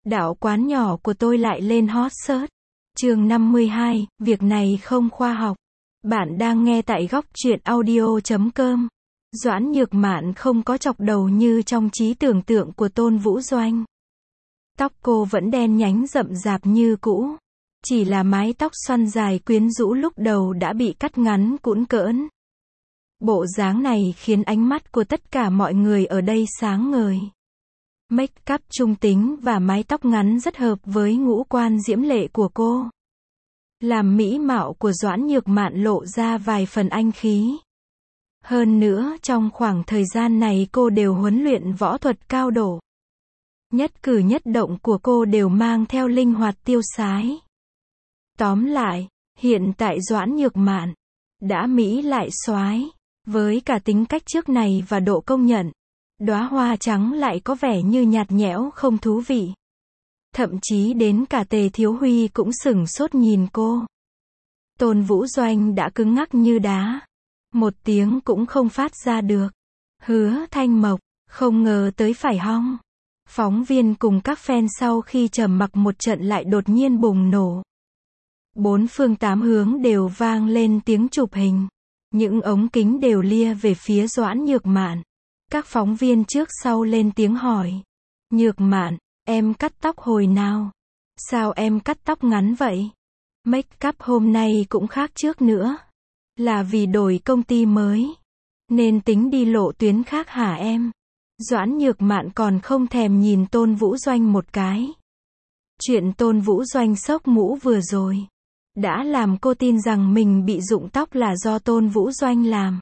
Đạo quán nhỏ của tôi lại lên hot search. Chương 52, việc này không khoa học. Bạn đang nghe tại góc truyện audio.com. Doãn Nhược Mạn không có chọc đầu như trong trí tưởng tượng của Tôn Vũ Doanh. Tóc cô vẫn đen nhánh rậm rạp như cũ. Chỉ là mái tóc xoăn dài quyến rũ lúc đầu đã bị cắt ngắn cũn cỡn. Bộ dáng này khiến ánh mắt của tất cả mọi người ở đây sáng ngời. Make up trung tính và mái tóc ngắn rất hợp với ngũ quan diễm lệ của cô. Làm mỹ mạo của Doãn Nhược Mạn lộ ra vài phần anh khí. Hơn nữa, trong khoảng thời gian này cô đều huấn luyện võ thuật cao độ. Nhất cử nhất động của cô đều mang theo linh hoạt tiêu sái. Tóm lại, hiện tại Doãn Nhược Mạn đã mỹ lại soái. Với cả tính cách trước này và độ công nhận, đóa hoa trắng lại có vẻ như nhạt nhẽo không thú vị. Thậm chí đến cả Tề Thiếu Huy cũng sửng sốt nhìn cô. Tôn Vũ Doanh đã cứng ngắc như đá. Một tiếng cũng không phát ra được. Hứa Thanh Mộc, không ngờ tới phải hong. Phóng viên cùng các fan sau khi trầm mặc một trận lại đột nhiên bùng nổ. Bốn phương tám hướng đều vang lên tiếng chụp hình. Những ống kính đều lia về phía Doãn Nhược Mạn. Các phóng viên trước sau lên tiếng hỏi. Nhược Mạn, em cắt tóc hồi nào? Sao em cắt tóc ngắn vậy? Make up hôm nay cũng khác trước nữa. Là vì đổi công ty mới, nên tính đi lộ tuyến khác hả em? Doãn Nhược Mạn còn không thèm nhìn Tôn Vũ Doanh một cái. Chuyện Tôn Vũ Doanh xốc mũ vừa rồi đã làm cô tin rằng mình bị rụng tóc là do Tôn Vũ Doanh làm.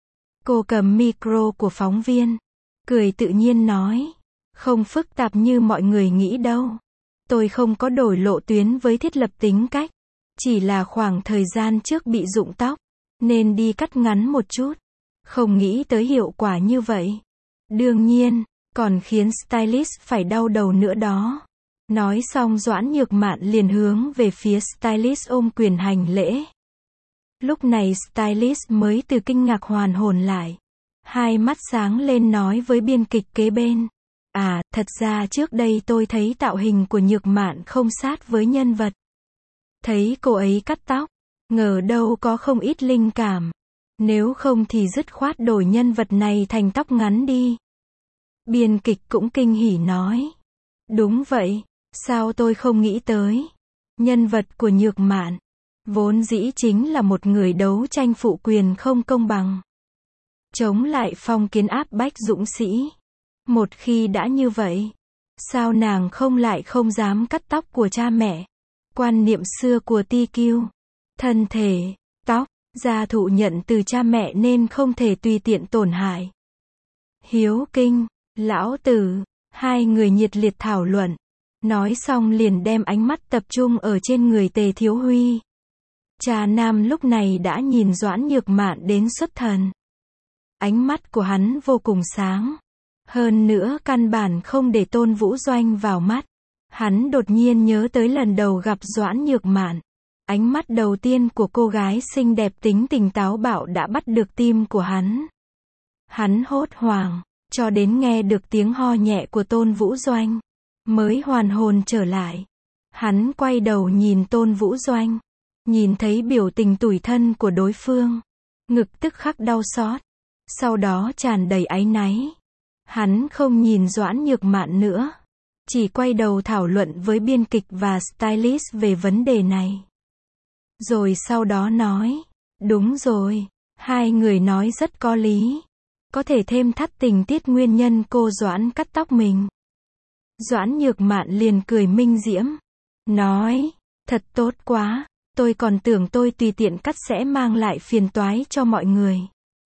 Cô cầm micro của phóng viên, cười tự nhiên nói. Không phức tạp như mọi người nghĩ đâu. Tôi không có đổi lộ tuyến với thiết lập tính cách. Chỉ là khoảng thời gian trước bị rụng tóc, nên đi cắt ngắn một chút. Không nghĩ tới hiệu quả như vậy. Đương nhiên, còn khiến stylist phải đau đầu nữa đó. Nói xong Doãn Nhược Mạn liền hướng về phía stylist ôm quyền hành lễ. Lúc này stylist mới từ kinh ngạc hoàn hồn lại. Hai mắt sáng lên nói với biên kịch kế bên. À, thật ra trước đây tôi thấy tạo hình của Nhược Mạn không sát với nhân vật. Thấy cô ấy cắt tóc, ngờ đâu có không ít linh cảm. Nếu không thì dứt khoát đổi nhân vật này thành tóc ngắn đi. Biên kịch cũng kinh hỉ nói. Đúng vậy, sao tôi không nghĩ tới. Nhân vật của Nhược Mạn vốn dĩ chính là một người đấu tranh phụ quyền không công bằng. Chống lại phong kiến áp bách dũng sĩ. Một khi đã như vậy, sao nàng không dám cắt tóc của cha mẹ? Quan niệm xưa của TQ, thân thể, tóc, gia thụ nhận từ cha mẹ nên không thể tùy tiện tổn hại. Hiếu Kinh, Lão Tử, hai người nhiệt liệt thảo luận. Nói xong liền đem ánh mắt tập trung ở trên người Tề Thiếu Huy. Cha nam lúc này đã nhìn Doãn Nhược Mạn đến xuất thần. Ánh mắt của hắn vô cùng sáng. Hơn nữa căn bản không để Tôn Vũ Doanh vào mắt. Hắn đột nhiên nhớ tới lần đầu gặp Doãn Nhược Mạn. Ánh mắt đầu tiên của cô gái xinh đẹp tính tình táo bạo đã bắt được tim của hắn. Hắn hốt hoảng, cho đến nghe được tiếng ho nhẹ của Tôn Vũ Doanh, mới hoàn hồn trở lại. Hắn quay đầu nhìn Tôn Vũ Doanh, nhìn thấy biểu tình tủi thân của đối phương, ngực tức khắc đau xót, sau đó tràn đầy áy náy. Hắn không nhìn Doãn Nhược Mạn nữa, chỉ quay đầu thảo luận với biên kịch và stylist về vấn đề này. Rồi sau đó nói, đúng rồi, hai người nói rất có lý. Có thể thêm thắt tình tiết nguyên nhân cô Doãn cắt tóc mình. Doãn Nhược Mạn liền cười minh diễm, nói, thật tốt quá, tôi còn tưởng tôi tùy tiện cắt sẽ mang lại phiền toái cho mọi người.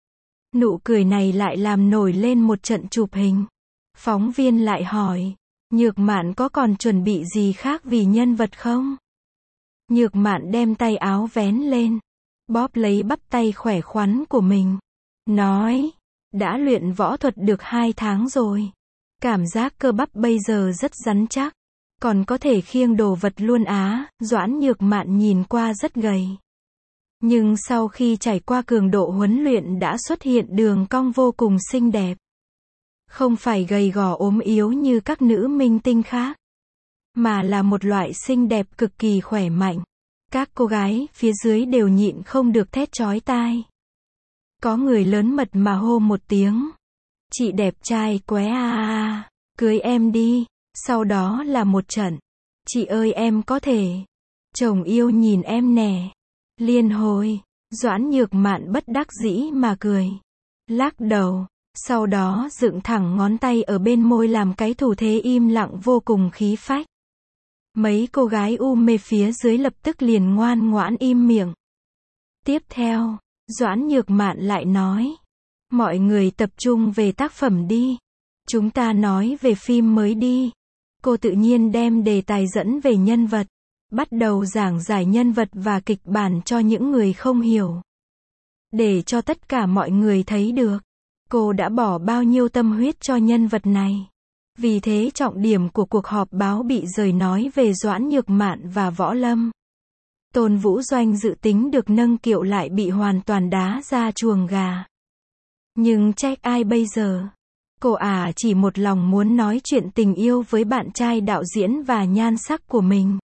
Nụ cười này lại làm nổi lên một trận chụp hình. Phóng viên lại hỏi, Nhược Mạn có còn chuẩn bị gì khác vì nhân vật không? Nhược Mạn đem tay áo vén lên, bóp lấy bắp tay khỏe khoắn của mình, nói, đã luyện võ thuật được 2 tháng rồi. Cảm giác cơ bắp bây giờ rất rắn chắc, còn có thể khiêng đồ vật luôn á. Doãn Nhược Mạn nhìn qua rất gầy. Nhưng sau khi trải qua cường độ huấn luyện đã xuất hiện đường cong vô cùng xinh đẹp. Không phải gầy gò ốm yếu như các nữ minh tinh khác. mà là một loại xinh đẹp cực kỳ khỏe mạnh. Các cô gái phía dưới đều nhịn không được thét chói tai. Có người lớn mật mà hô một tiếng. Chị đẹp trai quá à, cưới em đi. Sau đó là một trận. Chị ơi em có thể. Chồng yêu nhìn em nè. Liên hồi. Doãn Nhược Mạn bất đắc dĩ mà cười. Lắc đầu. Sau đó dựng thẳng ngón tay ở bên môi làm cái thủ thế im lặng vô cùng khí phách. Mấy cô gái u mê phía dưới lập tức liền ngoan ngoãn im miệng. Tiếp theo, Doãn Nhược Mạn lại nói. Mọi người tập trung về tác phẩm đi. Chúng ta nói về phim mới đi. Cô tự nhiên đem đề tài dẫn về nhân vật. Bắt đầu giảng giải nhân vật và kịch bản cho những người không hiểu. Để cho tất cả mọi người thấy được. Cô đã bỏ bao nhiêu tâm huyết cho nhân vật này. Vì thế trọng điểm của cuộc họp báo bị rời nói về Doãn Nhược Mạn và Võ Lâm. Tôn Vũ Doanh dự tính được nâng kiệu lại bị hoàn toàn đá ra chuồng gà. Nhưng trách ai bây giờ? Cô chỉ một lòng muốn nói chuyện tình yêu với bạn trai đạo diễn và nhan sắc của mình.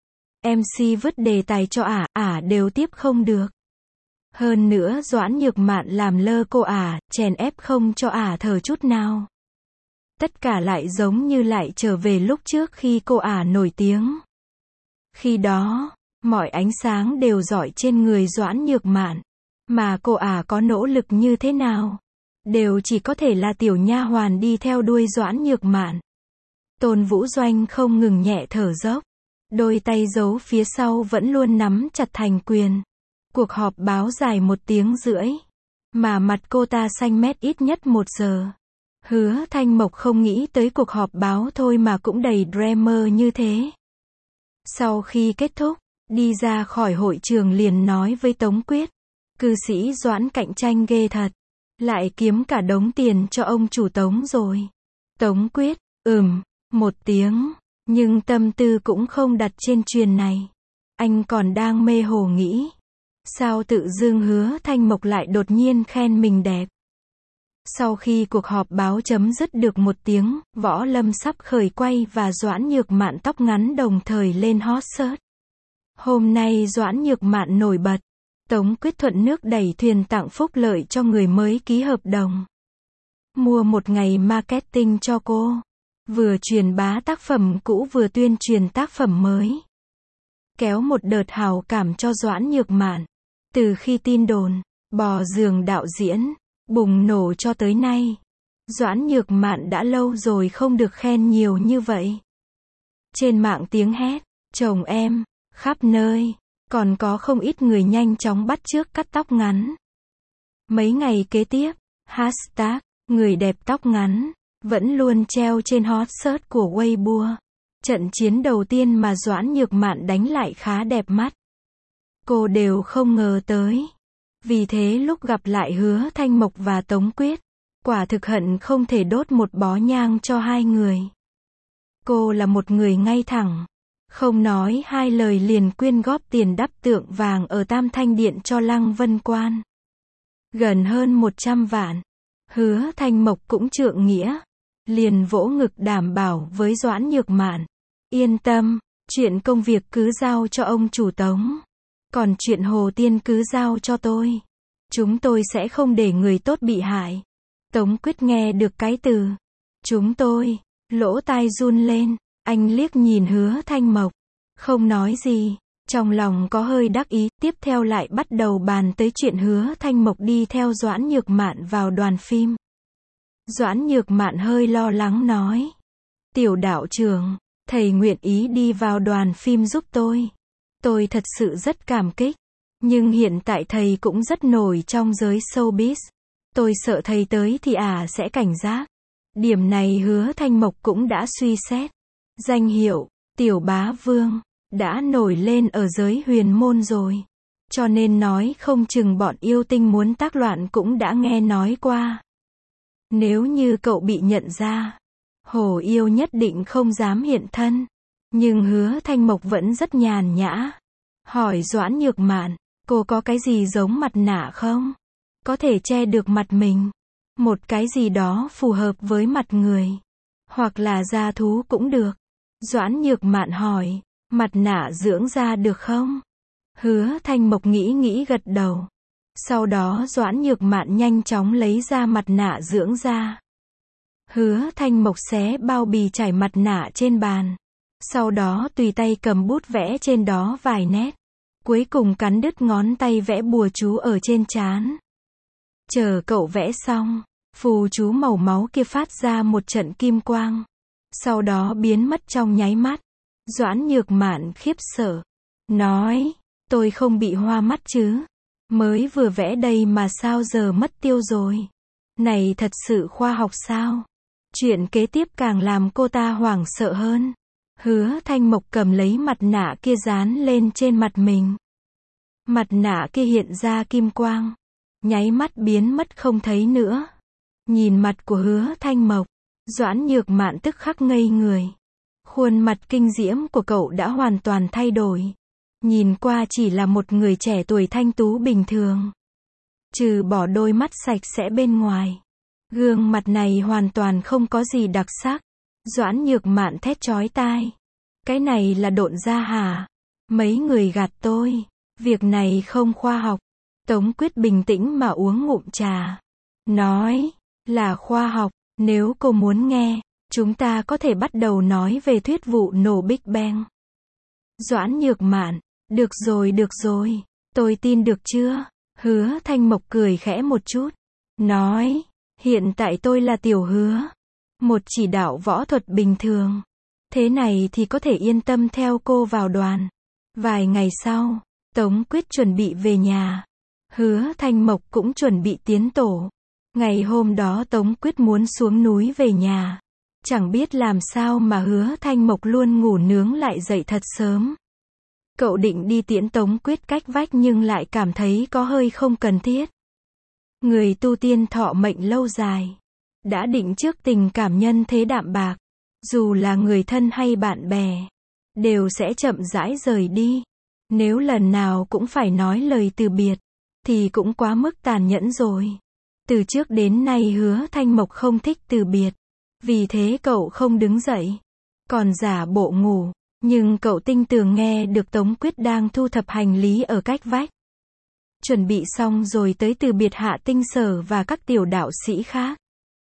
MC vứt đề tài cho đều tiếp không được. Hơn nữa Doãn Nhược Mạn làm lơ cô chèn ép không cho thở chút nào. Tất cả lại giống như lại trở về lúc trước khi cô nổi tiếng. Khi đó, mọi ánh sáng đều rọi trên người Doãn Nhược Mạn. Mà cô có nỗ lực như thế nào? Đều chỉ có thể là tiểu nha hoàn đi theo đuôi Doãn Nhược Mạn. Tôn Vũ Doanh không ngừng nhẹ thở dốc. Đôi tay giấu phía sau vẫn luôn nắm chặt thành quyền. Cuộc họp báo dài 1 tiếng rưỡi. Mà mặt cô ta xanh mét ít nhất 1 giờ. Hứa Thanh Mộc không nghĩ tới cuộc họp báo thôi mà cũng đầy drama như thế. Sau khi kết thúc, đi ra khỏi hội trường liền nói với Tống Quyết. Cư sĩ Doãn cạnh tranh ghê thật. Lại kiếm cả đống tiền cho ông chủ Tống rồi. Tống Quyết, một tiếng. Nhưng tâm tư cũng không đặt trên chuyện này. Anh còn đang mê hồ nghĩ. Sao tự dưng Hứa Thanh Mộc lại đột nhiên khen mình đẹp. Sau khi cuộc họp báo chấm dứt được 1 tiếng, Võ Lâm sắp khởi quay và Doãn Nhược Mạn tóc ngắn đồng thời lên hot search. Hôm nay Doãn Nhược Mạn nổi bật. Tống Quyết thuận nước đẩy thuyền tặng phúc lợi cho người mới ký hợp đồng. Mua 1 ngày marketing cho cô. Vừa truyền bá tác phẩm cũ vừa tuyên truyền tác phẩm mới. Kéo một đợt hào cảm cho Doãn Nhược Mạn. Từ khi tin đồn, bò giường đạo diễn, bùng nổ cho tới nay. Doãn Nhược Mạn đã lâu rồi không được khen nhiều như vậy. Trên mạng tiếng hét, chồng em, khắp nơi. Còn có không ít người nhanh chóng bắt chước cắt tóc ngắn. Mấy ngày kế tiếp, hashtag, người đẹp tóc ngắn, vẫn luôn treo trên hot search của Weibo. Trận chiến đầu tiên mà Doãn Nhược Mạn đánh lại khá đẹp mắt. Cô đều không ngờ tới. Vì thế lúc gặp lại Hứa Thanh Mộc và Tống Quyết, quả thực hận không thể đốt một bó nhang cho hai người. Cô là một người ngay thẳng. Không nói hai lời liền quyên góp tiền đắp tượng vàng ở Tam Thanh Điện cho Lăng Vân Quan. Gần hơn 100 vạn. Hứa Thanh Mộc cũng trượng nghĩa. Liền vỗ ngực đảm bảo với Doãn Nhược Mạn. Yên tâm, chuyện công việc cứ giao cho ông chủ Tống. Còn chuyện Hồ Tiên cứ giao cho tôi. Chúng tôi sẽ không để người tốt bị hại. Tống Quyết nghe được cái từ chúng tôi, lỗ tai run lên. Anh liếc nhìn Hứa Thanh Mộc, không nói gì, trong lòng có hơi đắc ý. Tiếp theo lại bắt đầu bàn tới chuyện Hứa Thanh Mộc đi theo Doãn Nhược Mạn vào đoàn phim. Doãn Nhược Mạn hơi lo lắng nói. Tiểu đạo trưởng, thầy nguyện ý đi vào đoàn phim giúp tôi. Tôi thật sự rất cảm kích. Nhưng hiện tại thầy cũng rất nổi trong giới showbiz. Tôi sợ thầy tới thì sẽ cảnh giác. Điểm này Hứa Thanh Mộc cũng đã suy xét. Danh hiệu, Tiểu Bá Vương, đã nổi lên ở giới huyền môn rồi. Cho nên nói không chừng bọn yêu tinh muốn tác loạn cũng đã nghe nói qua. Nếu như cậu bị nhận ra, Hồ Yêu nhất định không dám hiện thân. Nhưng Hứa Thanh Mộc vẫn rất nhàn nhã. Hỏi Doãn Nhược Mạn, cô có cái gì giống mặt nạ không? Có thể che được mặt mình. Một cái gì đó phù hợp với mặt người. Hoặc là da thú cũng được. Doãn Nhược Mạn hỏi, mặt nạ dưỡng da được không? Hứa Thanh Mộc nghĩ gật đầu. Sau đó Doãn Nhược Mạn nhanh chóng lấy ra mặt nạ dưỡng da. Hứa Thanh Mộc xé bao bì trải mặt nạ trên bàn. Sau đó tùy tay cầm bút vẽ trên đó vài nét. Cuối cùng cắn đứt ngón tay vẽ bùa chú ở trên trán. Chờ cậu vẽ xong, phù chú màu máu kia phát ra một trận kim quang. Sau đó biến mất trong nháy mắt. Doãn Nhược Mạn khiếp sợ. Nói, tôi không bị hoa mắt chứ? Mới vừa vẽ đây mà sao giờ mất tiêu rồi? Này thật sự khoa học sao? Chuyện kế tiếp càng làm cô ta hoảng sợ hơn. Hứa Thanh Mộc cầm lấy mặt nạ kia dán lên trên mặt mình. Mặt nạ kia hiện ra kim quang. Nháy mắt biến mất không thấy nữa. Nhìn mặt của Hứa Thanh Mộc, Doãn Nhược Mạn tức khắc ngây người. Khuôn mặt kinh diễm của cậu đã hoàn toàn thay đổi. Nhìn qua chỉ là một người trẻ tuổi thanh tú bình thường. Trừ bỏ đôi mắt sạch sẽ bên ngoài. Gương mặt này hoàn toàn không có gì đặc sắc. Doãn Nhược Mạn thét chói tai. Cái này là độn da hả? Mấy người gạt tôi. Việc này không khoa học. Tống Quyết bình tĩnh mà uống ngụm trà. Nói, là khoa học. Nếu cô muốn nghe, chúng ta có thể bắt đầu nói về thuyết vụ nổ Big Bang. Doãn Nhược Mạn, được rồi, tôi tin được chưa? Hứa Thanh Mộc cười khẽ một chút. Nói, hiện tại tôi là Tiểu Hứa. Một chỉ đạo võ thuật bình thường. Thế này thì có thể yên tâm theo cô vào đoàn. Vài ngày sau, Tống Quyết chuẩn bị về nhà. Hứa Thanh Mộc cũng chuẩn bị tiến tổ. Ngày hôm đó Tống Quyết muốn xuống núi về nhà. Chẳng biết làm sao mà Hứa Thanh Mộc luôn ngủ nướng lại dậy thật sớm. Cậu định đi tiễn Tống Quyết cách vách nhưng lại cảm thấy có hơi không cần thiết. Người tu tiên thọ mệnh lâu dài. Đã định trước tình cảm nhân thế đạm bạc. Dù là người thân hay bạn bè, đều sẽ chậm rãi rời đi. Nếu lần nào cũng phải nói lời từ biệt, thì cũng quá mức tàn nhẫn rồi. Từ trước đến nay Hứa Thanh Mộc không thích từ biệt. Vì thế cậu không đứng dậy. Còn giả bộ ngủ. Nhưng cậu tinh tường nghe được Tống Quyết đang thu thập hành lý ở cách vách. Chuẩn bị xong rồi tới từ biệt Hạ Tinh Sở và các tiểu đạo sĩ khác.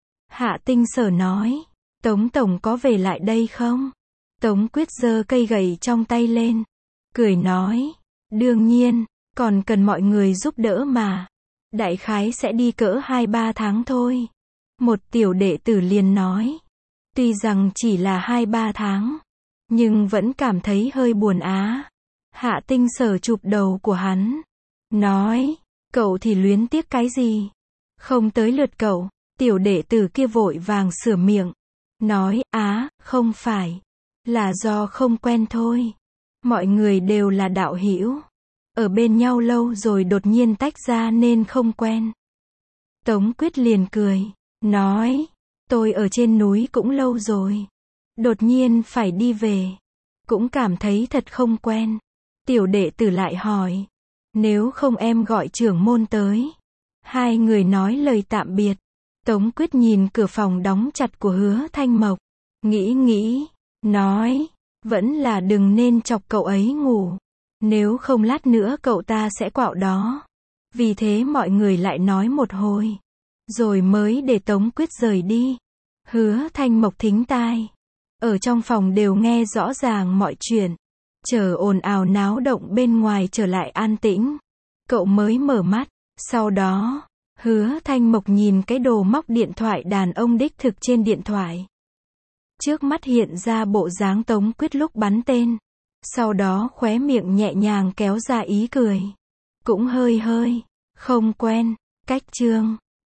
Hạ Tinh Sở nói, Tống Tổng có về lại đây không? Tống Quyết giơ cây gậy trong tay lên. Cười nói, đương nhiên, còn cần mọi người giúp đỡ mà. Đại khái sẽ đi cỡ 2-3 tháng thôi. Một tiểu đệ tử liền nói. Tuy rằng chỉ là 2-3 tháng. Nhưng vẫn cảm thấy hơi buồn á. Hạ Tinh Sở chụp đầu của hắn. Nói, cậu thì luyến tiếc cái gì? Không tới lượt cậu. Tiểu đệ tử kia vội vàng sửa miệng. Nói, không phải. Là do không quen thôi. Mọi người đều là đạo hữu. Ở bên nhau lâu rồi đột nhiên tách ra nên không quen. Tống Quyết liền cười. Nói, tôi ở trên núi cũng lâu rồi. Đột nhiên phải đi về. Cũng cảm thấy thật không quen. Tiểu đệ tử lại hỏi. Nếu không em gọi trưởng môn tới. Hai người nói lời tạm biệt. Tống Quyết nhìn cửa phòng đóng chặt của Hứa Thanh Mộc. Nghĩ. Nói. Vẫn là đừng nên chọc cậu ấy ngủ. Nếu không lát nữa cậu ta sẽ quạo đó. Vì thế mọi người lại nói một hồi. Rồi mới để Tống Quyết rời đi. Hứa Thanh Mộc thính tai. Ở trong phòng đều nghe rõ ràng mọi chuyện. Chờ ồn ào náo động bên ngoài trở lại an tĩnh. Cậu mới mở mắt. Sau đó, Hứa Thanh Mộc nhìn cái đồ móc điện thoại đàn ông đích thực trên điện thoại. Trước mắt hiện ra bộ dáng Tống Quyết lúc bắn tên. Sau đó khóe miệng nhẹ nhàng kéo ra ý cười. Cũng hơi không quen. Cách chương